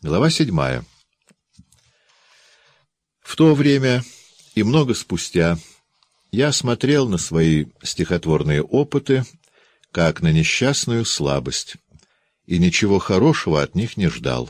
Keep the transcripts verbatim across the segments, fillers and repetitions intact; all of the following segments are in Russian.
Глава седьмая. В то время и много спустя я смотрел на свои стихотворные опыты как на несчастную слабость, и ничего хорошего от них не ждал.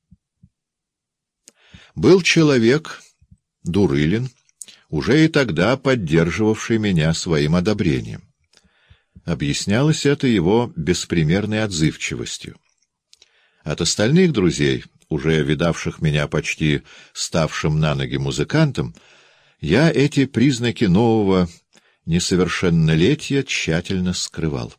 Был человек, Дурылин, уже и тогда поддерживавший меня своим одобрением. Объяснялось это его беспримерной отзывчивостью. От остальных друзей, уже видавших меня почти ставшим на ноги музыкантом, я эти признаки нового несовершеннолетия тщательно скрывал.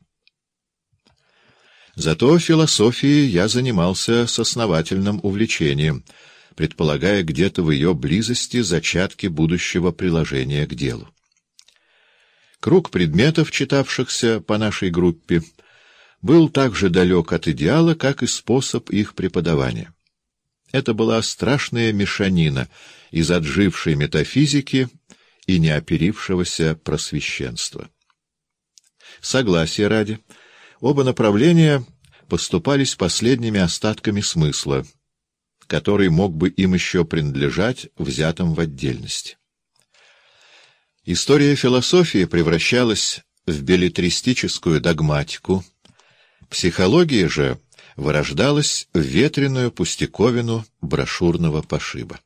Зато философией я занимался с основательным увлечением, предполагая где-то в ее близости зачатки будущего приложения к делу. Круг предметов, читавшихся по нашей группе, был так же далек от идеала, как и способ их преподавания. Это была страшная мешанина из отжившей метафизики и неоперившегося просвещенства. Согласия ради, оба направления поступались последними остатками смысла, который мог бы им еще принадлежать, взятым в отдельности. История философии превращалась в беллетристическую догматику, психология же вырождалась в ветреную пустяковину брошюрного пошиба.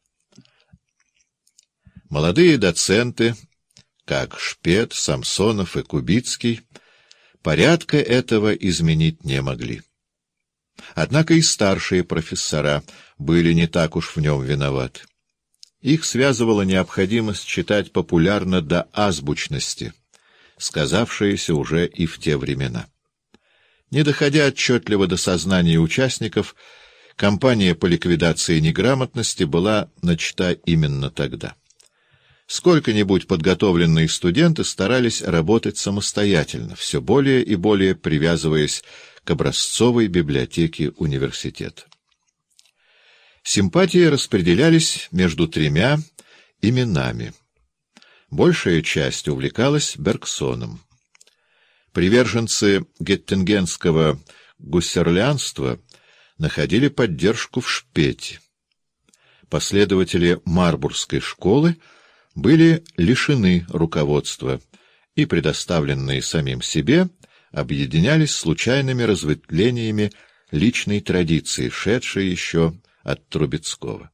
Молодые доценты, как Шпет, Самсонов и Кубицкий, порядка этого изменить не могли. Однако и старшие профессора были не так уж в нем виноваты. Их связывала необходимость читать популярно до азбучности, сказавшаяся уже и в те времена. Не доходя отчетливо до сознания участников, кампания по ликвидации неграмотности была начата именно тогда. Сколько-нибудь подготовленные студенты старались работать самостоятельно, все более и более привязываясь к образцовой библиотеке университета. Симпатии распределялись между тремя именами. Большая часть увлекалась Бергсоном. Приверженцы геттингенского гуссерлянства находили поддержку в Шпете. Последователи Марбургской школы были лишены руководства и, предоставленные самим себе, объединялись случайными разветвлениями личной традиции, шедшей еще от Трубецкого.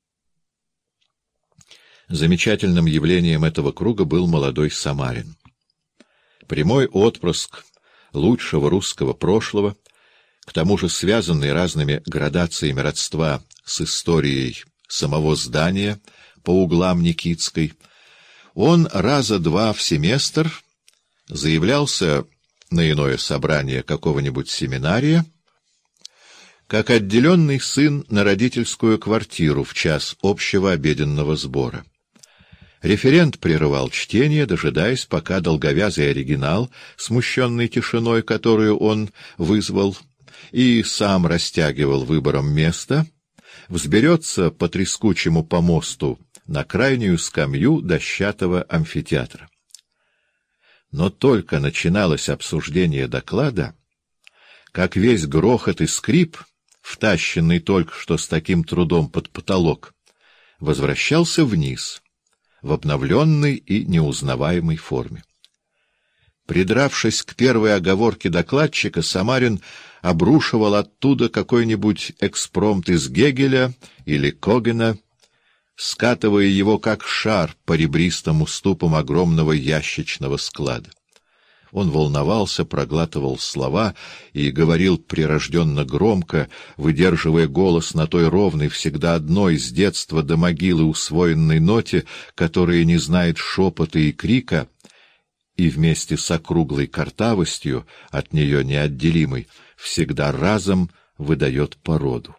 Замечательным явлением этого круга был молодой Самарин. Прямой отпрыск лучшего русского прошлого, к тому же связанный разными градациями родства с историей самого здания по углам Никитской, он раза два в семестр заявлялся на иное собрание какого-нибудь семинария, как отделенный сын на родительскую квартиру в час общего обеденного сбора. Референт прерывал чтение, дожидаясь, пока долговязый оригинал, смущенный тишиной, которую он вызвал, и сам растягивал выбором места, взберется по трескучему помосту на крайнюю скамью дощатого амфитеатра. Но только начиналось обсуждение доклада, как весь грохот и скрип, втащенный только что с таким трудом под потолок, возвращался вниз, в обновленной и неузнаваемой форме. Придравшись к первой оговорке докладчика, Самарин обрушивал оттуда какой-нибудь экспромт из Гегеля или Когена, скатывая его как шар по ребристым уступам огромного ящичного склада. Он волновался, проглатывал слова и говорил прирожденно громко, выдерживая голос на той ровной, всегда одной, с детства до могилы усвоенной ноте, которая не знает шепота и крика, и вместе с округлой картавостью, от нее неотделимой, всегда разом выдает породу.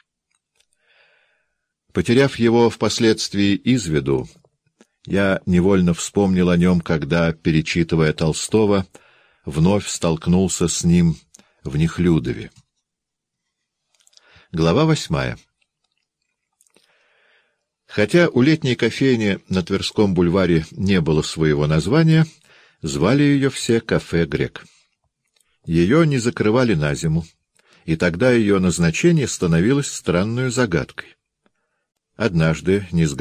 Потеряв его впоследствии из виду, я невольно вспомнил о нем, когда, перечитывая Толстого, вновь столкнулся с ним в Нехлюдове. Глава восьмая. Хотя у летней кофейни на Тверском бульваре не было своего названия, звали ее все «Кафе Грек». Ее не закрывали на зиму, и тогда ее назначение становилось странной загадкой. Однажды, не